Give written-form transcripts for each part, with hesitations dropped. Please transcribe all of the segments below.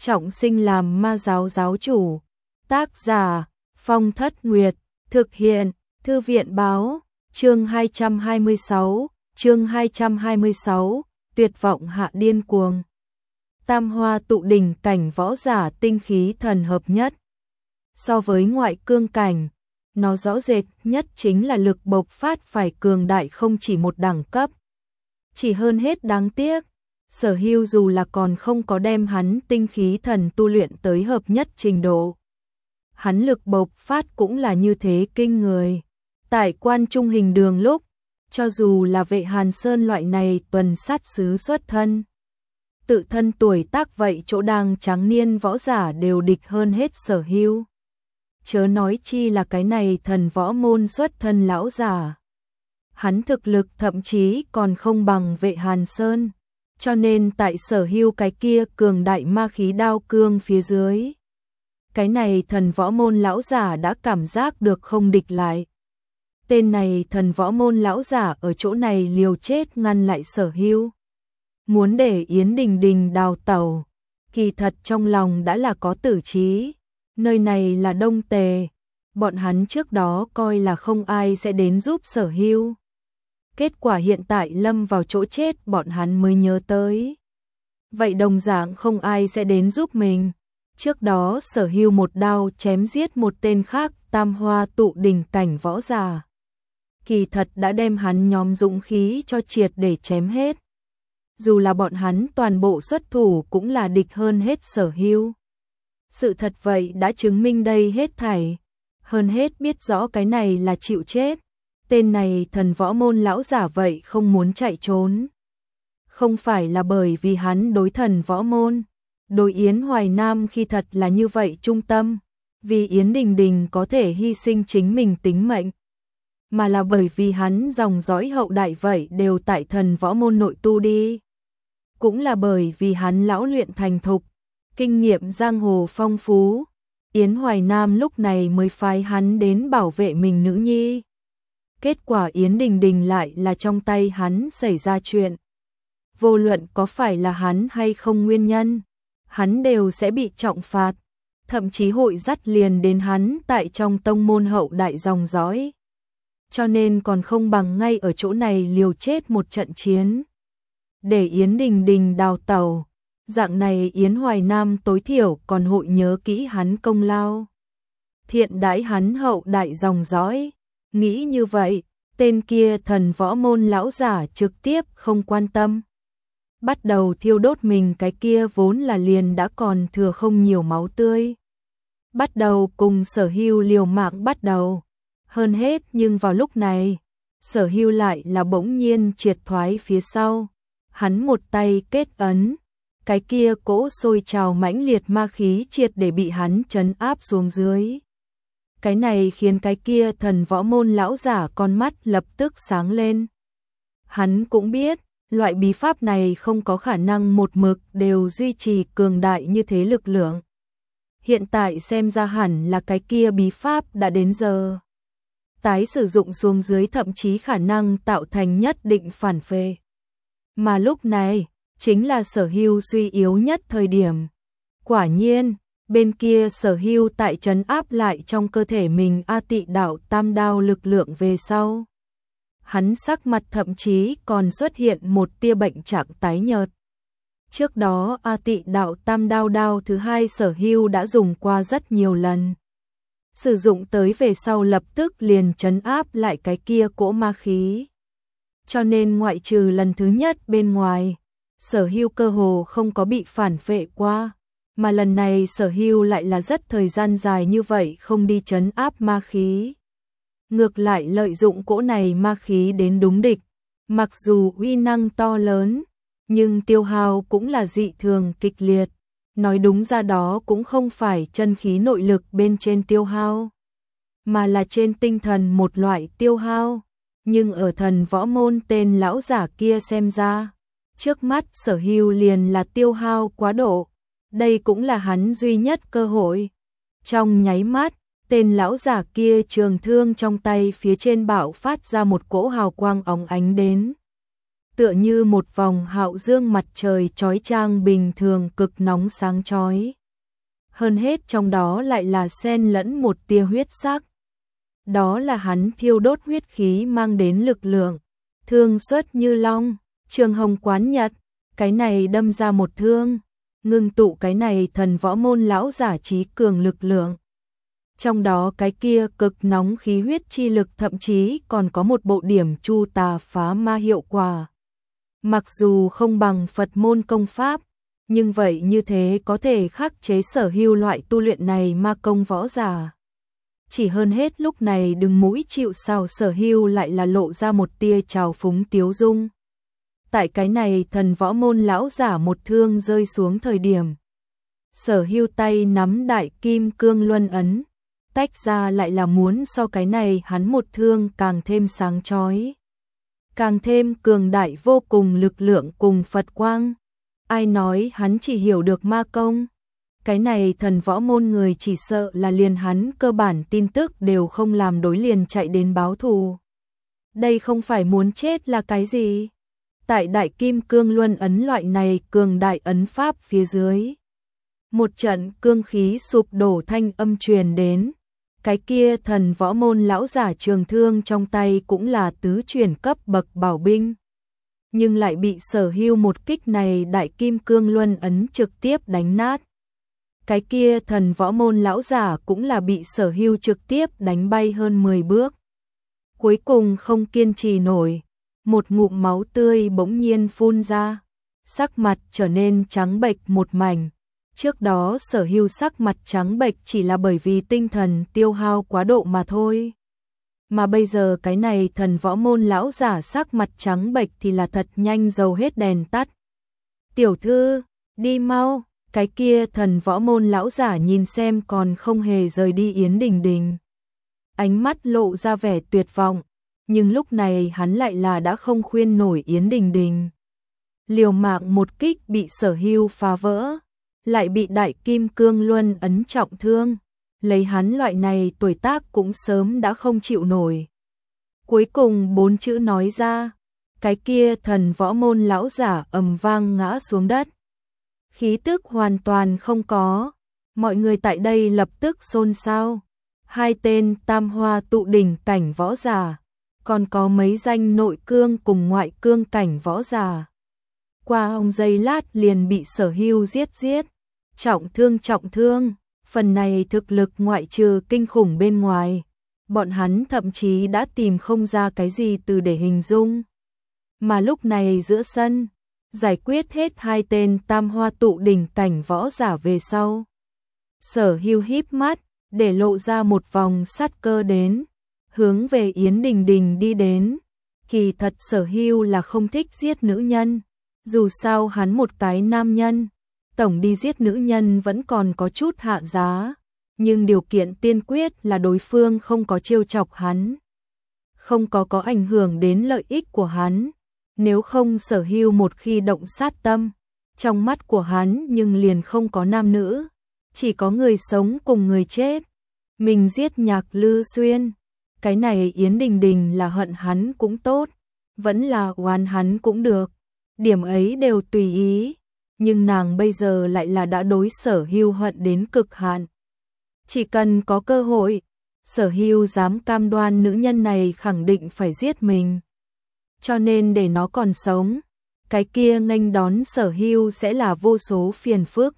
trọng sinh làm ma giáo giáo chủ. Tác giả Phong Thất Nguyệt, thực hiện Thư viện Báo, chương 226, tuyệt vọng hạ điên cuồng. Tam hoa tụ đỉnh cảnh võ giả tinh khí thần hợp nhất. So với ngoại cương cảnh, nó rõ rệt nhất chính là lực bộc phát phải cường đại không chỉ một đẳng cấp. Chỉ hơn hết đáng tiếc, Sở Hưu dù là còn không có đem hắn tinh khí thần tu luyện tới hợp nhất trình độ. Hắn lực bộc phát cũng là như thế kinh người. Tại Quan Trung Hình Đường lúc, cho dù là Vệ Hàn Sơn loại này tuần sát sứ xuất thân, tự thân tuổi tác vậy chỗ đang tráng niên võ giả đều địch hơn hết Sở Hưu. Chớ nói chi là cái này thần võ môn xuất thân lão giả. Hắn thực lực thậm chí còn không bằng Vệ Hàn Sơn, cho nên tại Sở Hưu cái kia cường đại ma khí đao cương phía dưới, cái này thần võ môn lão giả đã cảm giác được không địch lại. Tên này thần võ môn lão giả ở chỗ này liều chết ngăn lại Sở Hưu, muốn để Yến Đình Đình đào tẩu, kỳ thật trong lòng đã là có tử trí. Nơi này là Đông Tề, bọn hắn trước đó coi là không ai sẽ đến giúp Sở Hưu. Kết quả hiện tại lâm vào chỗ chết bọn hắn mới nhớ tới. Vậy đồng dạng không ai sẽ đến giúp mình. Trước đó Sở Hưu một đao chém giết một tên khác tam hoa tụ đỉnh cảnh võ giả. Kỳ thật đã đem hắn nhóm dũng khí cho triệt để chém hết. Dù là bọn hắn toàn bộ xuất thủ cũng là địch hơn hết Sở Hưu. Sự thật vậy đã chứng minh đây hết thảy. Hơn hết biết rõ cái này là chịu chết. Tên này thần võ môn lão giả vậy không muốn chạy trốn. Không phải là bởi vì hắn đối thần võ môn, đối Yến Hoài Nam khi thật là như vậy trung tâm, vì Yến Đình Đình có thể hy sinh chính mình tính mệnh, mà là bởi vì hắn dòng dõi hậu đại vậy đều tại thần võ môn nội tu đi. Cũng là bởi vì hắn lão luyện thành thục, kinh nghiệm giang hồ phong phú, Yến Hoài Nam lúc này mới phái hắn đến bảo vệ mình nữ nhi. Kết quả Yến Đình Đình lại là trong tay hắn xảy ra chuyện. Vô luận có phải là hắn hay không nguyên nhân, hắn đều sẽ bị trọng phạt, thậm chí hội dắt liền đến hắn tại trong tông môn hậu đại dòng dõi. Cho nên còn không bằng ngay ở chỗ này liều chết một trận chiến, để Yến Đình Đình đào tẩu. Dạng này Yến Hoài Nam tối thiểu còn hội nhớ kỹ hắn công lao, thiện đãi hắn hậu đại dòng dõi. Nghĩ như vậy, tên kia thần võ môn lão giả trực tiếp không quan tâm, bắt đầu thiêu đốt mình cái kia vốn là liền đã còn thừa không nhiều máu tươi. Bắt đầu cùng Sở Hưu liều mạng bắt đầu. Hơn hết nhưng vào lúc này, Sở Hưu lại là bỗng nhiên triệt thoái phía sau. Hắn một tay kết ấn, cái kia cỗ sôi trào mãnh liệt ma khí triệt để bị hắn trấn áp xuống dưới. Cái này khiến cái kia thần võ môn lão giả con mắt lập tức sáng lên. Hắn cũng biết, loại bí pháp này không có khả năng một mực đều duy trì cường đại như thế lực lượng. Hiện tại xem ra hẳn là cái kia bí pháp đã đến giờ tái sử dụng xuống dưới, thậm chí khả năng tạo thành nhất định phản phệ. Mà lúc này, chính là Sở Hưu suy yếu nhất thời điểm. Quả nhiên, bên kia Sở Hưu tại trấn áp lại trong cơ thể mình A Tị Đạo Tam Đao lực lượng về sau. Hắn sắc mặt thậm chí còn xuất hiện một tia bệnh trạng tái nhợt. Trước đó A Tị Đạo Tam Đao đao thứ hai Sở Hưu đã dùng qua rất nhiều lần. Sử dụng tới về sau lập tức liền trấn áp lại cái kia cỗ ma khí. Cho nên ngoại trừ lần thứ nhất bên ngoài, Sở Hưu cơ hồ không có bị phản phệ qua. Mà lần này Sở Hưu lại là rất thời gian dài như vậy không đi trấn áp ma khí. Ngược lại lợi dụng cỗ này ma khí đến đúng địch. Mặc dù uy năng to lớn, nhưng tiêu hao cũng là dị thường kịch liệt. Nói đúng ra đó cũng không phải chân khí nội lực bên trên tiêu hao, mà là trên tinh thần một loại tiêu hao. Nhưng ở thần võ môn tên lão giả kia xem ra, trước mắt Sở Hưu liền là tiêu hao quá độ. Đây cũng là hắn duy nhất cơ hội. Trong nháy mắt, tên lão giả kia trường thương trong tay phía trên bạo phát ra một cỗ hào quang óng ánh đến. tựa như một vòng hạo dương mặt trời chói chang bình thường cực nóng sáng chói. Hơn hết trong đó lại là xen lẫn một tia huyết sắc. Đó là hắn thiêu đốt huyết khí mang đến lực lượng, thương xuất như long, trường hồng quán nhật, cái này đâm ra một thương, ngưng tụ cái này thần võ môn lão giả trí cường lực lượng. Trong đó cái kia cực nóng khí huyết chi lực thậm chí còn có một bộ điểm chu tà phá ma hiệu quả. Mặc dù không bằng Phật môn công pháp, nhưng vậy như thế có thể khắc chế Sở Hưu loại tu luyện này ma công võ giả. Chỉ hơn hết lúc này đừng mũi chịu sào Sở Hưu lại là lộ ra một tia trào phúng tiếu dung. Tại cái này thần võ môn lão giả một thương rơi xuống thời điểm. Sở Hưu tay nắm đại kim cương luân ấn, tách ra lại là muốn so cái này hắn một thương càng thêm sáng chói. Càng thêm cường đại vô cùng lực lượng cùng Phật quang. Ai nói hắn chỉ hiểu được ma công? Cái này thần võ môn người chỉ sợ là liền hắn cơ bản tin tức đều không làm đối liền chạy đến báo thù. Đây không phải muốn chết là cái gì? Tại đại kim cương luân ấn loại này cường đại ấn pháp phía dưới. Một trận cương khí sụp đổ thanh âm truyền đến. Cái kia thần võ môn lão giả trường thương trong tay cũng là tứ chuyển cấp bậc bảo binh. Nhưng lại bị Sở Hưu một kích này đại kim cương luân ấn trực tiếp đánh nát. Cái kia thần võ môn lão giả cũng là bị Sở Hưu trực tiếp đánh bay hơn 10 bước. Cuối cùng không kiên trì nổi, một ngụm máu tươi bỗng nhiên phun ra, sắc mặt trở nên trắng bệch một mảnh. Trước đó Sở Hưu sắc mặt trắng bệch chỉ là bởi vì tinh thần tiêu hao quá độ mà thôi. Mà bây giờ cái này thần võ môn lão giả sắc mặt trắng bệch thì là thật nhanh dầu hết đèn tắt. Tiểu thư, đi mau, cái kia thần võ môn lão giả nhìn xem còn không hề rời đi Yến Đình Đình. Ánh mắt lộ ra vẻ tuyệt vọng, nhưng lúc này hắn lại là đã không khuyên nổi Yến Đình Đình. Liều mạng một kích bị Sở Hưu phá vỡ, lại bị đại kim cương luân ấn trọng thương. Lấy hắn loại này tuổi tác cũng sớm đã không chịu nổi. Cuối cùng 4 chữ nói ra, cái kia thần võ môn lão giả ầm vang ngã xuống đất. Khí tức hoàn toàn không có, mọi người tại đây lập tức xôn xao. Hai tên tam hoa tụ đỉnh cảnh võ giả, còn có mấy danh nội cương cùng ngoại cương cảnh võ giả. Qua ông giây lát liền bị Sở Hưu giết, trọng thương. Phần này thực lực ngoại trừ kinh khủng bên ngoài, bọn hắn thậm chí đã tìm không ra cái gì từ để hình dung. Mà lúc này giữa sân, giải quyết hết hai tên tam hoa tụ đỉnh cảnh võ giả về sau. Sở Hưu híp mắt, để lộ ra một vòng sát cơ đến, hướng về Yến Đình Đình đi đến. Kỳ thật Sở Hưu là không thích giết nữ nhân, dù sao hắn một cái nam nhân. Tổng đi giết nữ nhân vẫn còn có chút hạ giá, nhưng điều kiện tiên quyết là đối phương không có trêu chọc hắn, không có ảnh hưởng đến lợi ích của hắn. Nếu không Sở Hưu một khi động sát tâm, trong mắt của hắn nhưng liền không có nam nữ, chỉ có người sống cùng người chết. Mình giết Nhạc Lư Xuyên, cái này Yến Đình Đình là hận hắn cũng tốt, vẫn là oán hắn cũng được, điểm ấy đều tùy ý. Nhưng nàng bây giờ lại là đã đối Sở Hưu hận đến cực hạn. Chỉ cần có cơ hội, Sở Hưu dám cam đoan nữ nhân này khẳng định phải giết mình. Cho nên để nó còn sống, cái kia nghênh đón Sở Hưu sẽ là vô số phiền phức.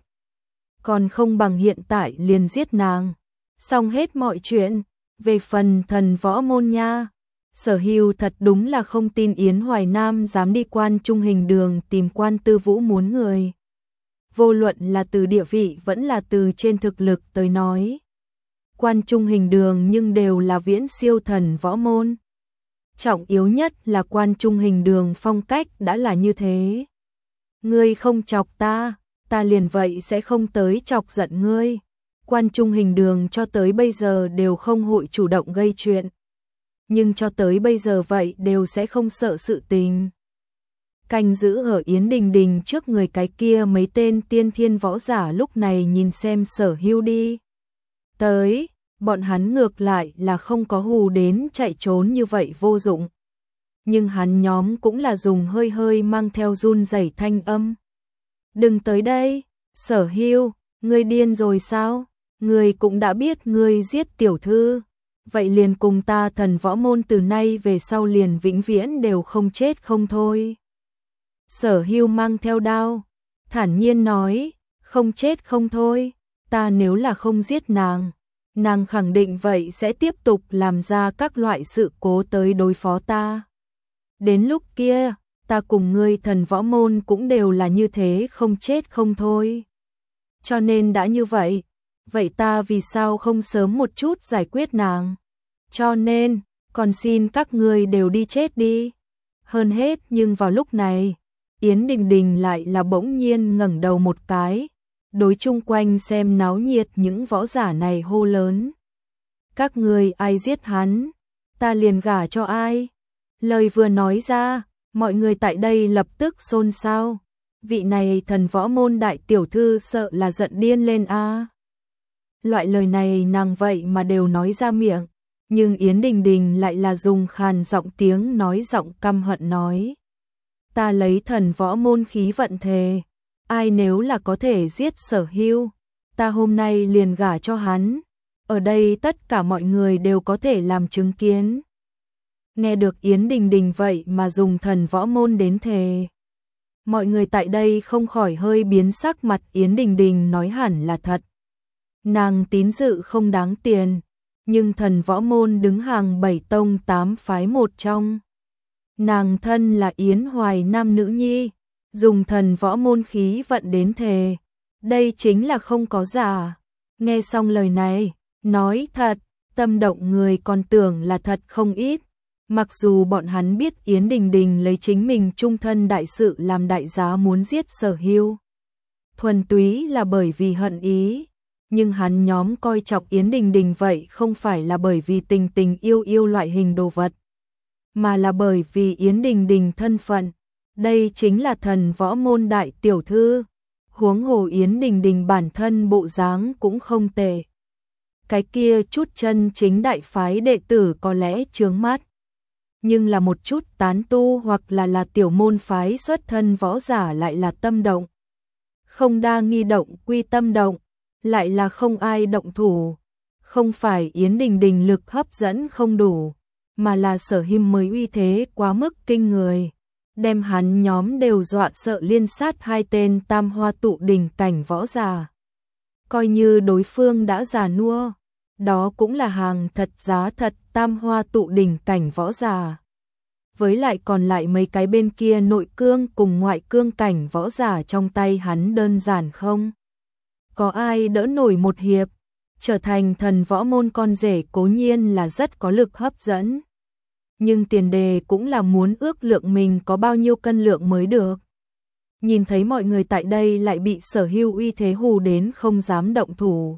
Còn không bằng hiện tại liền giết nàng, xong hết mọi chuyện. Về phần thần võ môn nha, Sở Hưu thật đúng là không tin Yến Hoài Nam dám đi Quan Trung Hình Đường tìm Quan Tư Vũ muốn người. Vô luận là từ địa vị vẫn là từ trên thực lực tới nói. Quan Trung Hình Đường nhưng đều là viễn siêu thần võ môn. Trọng yếu nhất là Quan Trung Hình Đường phong cách đã là như thế. Ngươi không chọc ta, ta liền vậy sẽ không tới chọc giận ngươi. Quan Trung Hình Đường cho tới bây giờ đều không hội chủ động gây chuyện. Nhưng cho tới bây giờ vậy đều sẽ không sợ sự tình. Canh giữ ở Yến Đình Đình trước người cái kia mấy tên tiên thiên võ giả lúc này nhìn xem Sở Hưu đi tới, bọn hắn ngược lại là không có hù đến chạy trốn như vậy vô dụng. nhưng hắn nhóm cũng là dùng hơi hơi mang theo run rẩy thanh âm. Đừng tới đây, Sở Hưu, ngươi điên rồi sao? Ngươi cũng đã biết ngươi giết tiểu thư, vậy liền cùng ta Thần Võ Môn từ nay về sau liền vĩnh viễn đều không chết không thôi. Sở Hưu mang theo đao, thản nhiên nói, không chết không thôi, ta nếu là không giết nàng, nàng khẳng định vậy sẽ tiếp tục làm ra các loại sự cố tới đối phó ta. Đến lúc kia, ta cùng ngươi Thần Võ Môn cũng đều là như thế không chết không thôi. Cho nên đã như vậy, vậy ta vì sao không sớm một chút giải quyết nàng? Cho nên, còn xin các ngươi đều đi chết đi. Hơn hết nhưng vào lúc này, Yến Đình Đình lại là bỗng nhiên ngẩng đầu một cái, đối chung quanh xem náo nhiệt những võ giả này hô lớn. Các ngươi ai giết hắn, ta liền gả cho ai. Lời vừa nói ra, mọi người tại đây lập tức xôn xao. Vị này Thần Võ Môn đại tiểu thư sợ là giận điên lên a. Loại lời này nàng vậy mà đều nói ra miệng, nhưng Yến Đình Đình lại là dùng khàn giọng tiếng nói giọng căm hận nói. Ta lấy Thần Võ Môn khí vận thề, ai nếu là có thể giết Sở Hưu, ta hôm nay liền gả cho hắn. Ở đây tất cả mọi người đều có thể làm chứng kiến. Nghe được Yến Đình Đình vậy mà dùng Thần Võ Môn đến thề. Mọi người tại đây không khỏi hơi biến sắc mặt. Yến Đình Đình nói hẳn là thật. Nàng tín dự không đáng tiền, nhưng Thần Võ Môn đứng hàng 7 tông 8 phái một trong. Nàng thân là Yến Hoài Nam nữ nhi, dùng Thần Võ Môn khí vận đến thề. Đây chính là không có giả. Nghe xong lời này, nói thật, tâm động người còn tưởng là thật không ít. Mặc dù bọn hắn biết Yến Đình Đình lấy chính mình trung thân đại sự làm đại giá muốn giết Sở Hưu, thuần túy là bởi vì hận ý, nhưng hắn nhóm coi trọng Yến Đình Đình vậy không phải là bởi vì tình tình yêu yêu loại hình đồ vật, mà là bởi vì Yến Đình Đình thân phận, đây chính là Thần Võ Môn đại tiểu thư, huống hồ Yến Đình Đình bản thân bộ dáng cũng không tệ. Cái kia chút chân chính đại phái đệ tử có lẽ chướng mắt, nhưng là một chút tán tu hoặc là tiểu môn phái xuất thân võ giả lại là tâm động. Không đa nghi động quy tâm động, lại là không ai động thủ. Không phải Yến Đình Đình lực hấp dẫn không đủ, mà là Sở Hưu mới uy thế quá mức kinh người, đem hắn nhóm đều dọa sợ liên sát hai tên tam hoa tụ đỉnh cảnh võ giả. Coi như đối phương đã già nua, đó cũng là hàng thật giá thật tam hoa tụ đỉnh cảnh võ giả. Với lại còn lại mấy cái bên kia nội cương cùng ngoại cương cảnh võ giả trong tay hắn đơn giản không có ai đỡ nổi một hiệp. Trở thành Thần Võ Môn con rể cố nhiên là rất có lực hấp dẫn, nhưng tiền đề cũng là muốn ước lượng mình có bao nhiêu cân lượng mới được. Nhìn thấy mọi người tại đây lại bị Sở Hưu uy thế hù đến không dám động thủ,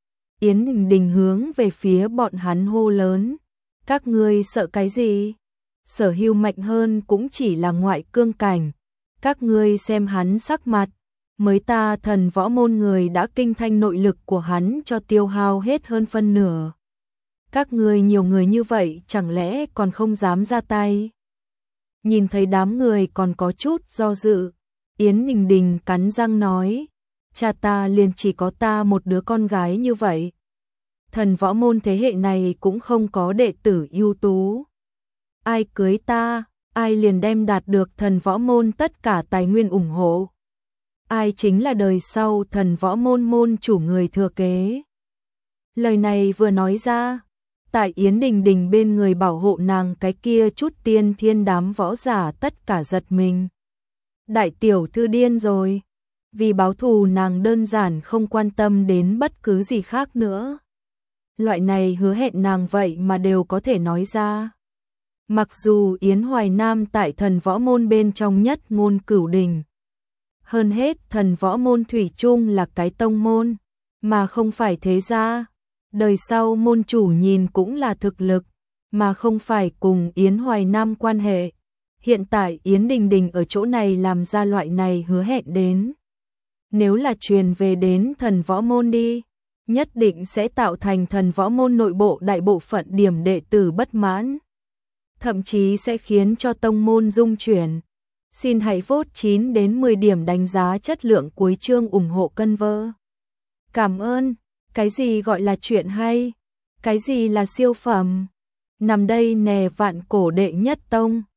Yến Đình Đình hướng về phía bọn hắn hô lớn, các ngươi sợ cái gì? Sở Hưu mạnh hơn cũng chỉ là ngoại cương cảnh, các ngươi xem hắn sắc mặt, mới ta Thần Võ Môn người đã kinh thanh nội lực của hắn cho tiêu hao hết hơn phân nửa. Các ngươi nhiều người như vậy chẳng lẽ còn không dám ra tay? Nhìn thấy đám người còn có chút do dự, Yến Đình Đình cắn răng nói, cha ta liền chỉ có ta một đứa con gái như vậy. Thần Võ Môn thế hệ này cũng không có đệ tử ưu tú. Ai cưới ta, ai liền đem đạt được Thần Võ Môn tất cả tài nguyên ủng hộ. Ai chính là đời sau Thần Võ Môn môn chủ người thừa kế. Lời này vừa nói ra, tại Yến Đình Đình bên người bảo hộ nàng cái kia chút tiên thiên đám võ giả tất cả giật mình. Đại tiểu thư điên rồi, vì báo thù nàng đơn giản không quan tâm đến bất cứ gì khác nữa. Loại này hứa hẹn nàng vậy mà đều có thể nói ra. Mặc dù Yến Hoài Nam tại Thần Võ Môn bên trong nhất ngôn cửu đình, hơn hết Thần Võ Môn thủy chung là cái tông môn, mà không phải thế gia. Đời sau môn chủ nhìn cũng là thực lực, mà không phải cùng Yến Hoài Nam quan hệ. Hiện tại Yến Đình Đình ở chỗ này làm ra loại này hứa hẹn đến. Nếu là truyền về đến Thần Võ Môn đi, nhất định sẽ tạo thành Thần Võ Môn nội bộ đại bộ phận điểm đệ tử bất mãn. thậm chí sẽ khiến cho tông môn rung chuyển. Xin hãy vote 9 đến 10 điểm đánh giá chất lượng cuối chương ủng hộ Cân Vơ. Cảm ơn. Cái gì gọi là chuyện hay? Cái gì là siêu phẩm? Nằm đây nè vạn cổ đệ nhất tông.